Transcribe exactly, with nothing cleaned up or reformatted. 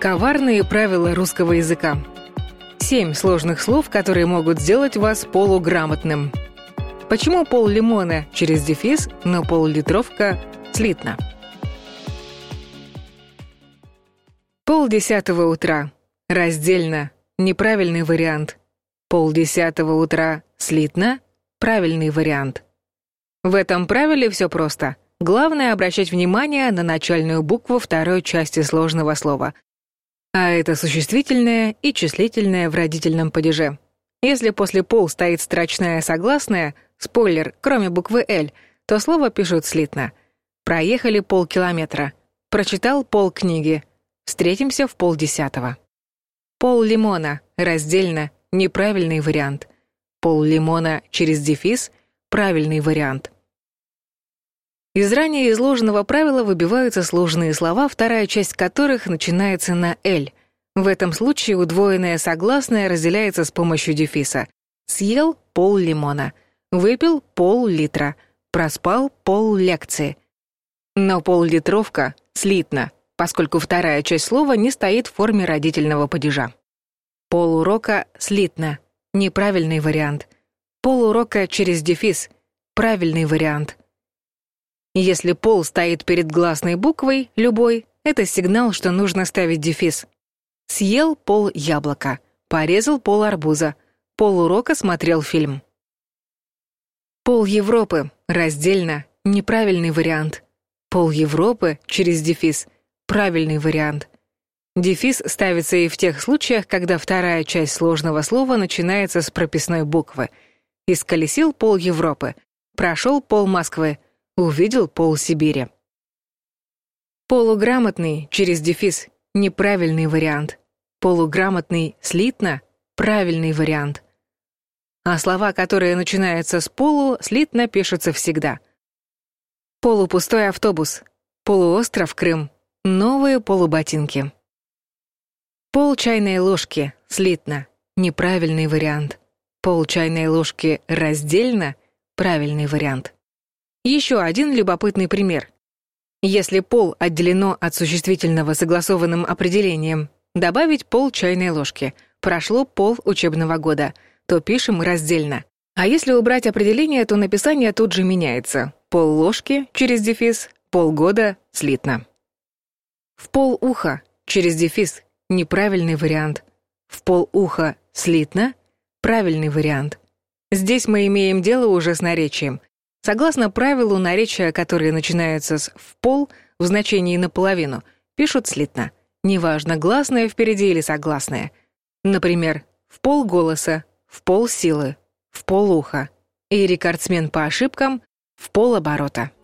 Коварные правила русского языка. Семь сложных слов, которые могут сделать вас полуграмотным. Почему пол-лимона через дефис, но пол-литровка слитно? Полдесятого утра. Раздельно. Неправильный вариант. Полдесятого утра. Слитно. Правильный вариант. В этом правиле все просто. Главное обращать внимание на начальную букву второй части сложного слова. А это существительное и числительное в родительном падеже. Если после пол стоит строчная согласная, спойлер, кроме буквы «Л», то слово пишут слитно. Проехали полкилометра. Прочитал полкниги. Встретимся в полдесятого. Пол-лимона, раздельно, неправильный вариант. Пол-лимона через дефис, правильный вариант. Из ранее изложенного правила выбиваются сложные слова, вторая часть которых начинается на «л». В этом случае удвоенное согласное разделяется с помощью дефиса. Съел пол-лимона, выпил пол-литра, проспал пол-лекции. Но пол-литровка слитно, поскольку вторая часть слова не стоит в форме родительного падежа. Полурока слитно, неправильный вариант. Полурока через дефис, правильный вариант. Если пол стоит перед гласной буквой, любой, это сигнал, что нужно ставить дефис. Съел пол яблока, порезал пол арбуза, полурока смотрел фильм. Пол Европы, раздельно, неправильный вариант. Пол Европы через дефис, правильный вариант. Дефис ставится и в тех случаях, когда вторая часть сложного слова начинается с прописной буквы. Исколесил пол Европы, прошел пол Москвы, увидел пол Сибири. Полуграмотный через дефис, неправильный вариант. Полуграмотный слитно, правильный вариант. А слова, которые начинаются с полу, слитно пишутся всегда. Полупустой автобус, полуостров Крым, новые полуботинки. Пол чайной ложки, слитно, неправильный вариант. Пол чайной ложки раздельно, правильный вариант. Еще один любопытный пример. Если пол отделено от существительного согласованным определением, добавить пол чайной ложки, прошло пол учебного года, то пишем раздельно. А если убрать определение, то написание тут же меняется. Пол ложки через дефис, полгода слитно. В пол уха через дефис, неправильный вариант. В пол уха слитно, правильный вариант. Здесь мы имеем дело уже с наречием. Согласно правилу, наречия, которые начинаются с «в пол» в значении «наполовину», пишут слитно. Неважно, гласное впереди или согласное. Например, в полголоса, в полсилы, в полуха. И рекордсмен по ошибкам — в полоборота.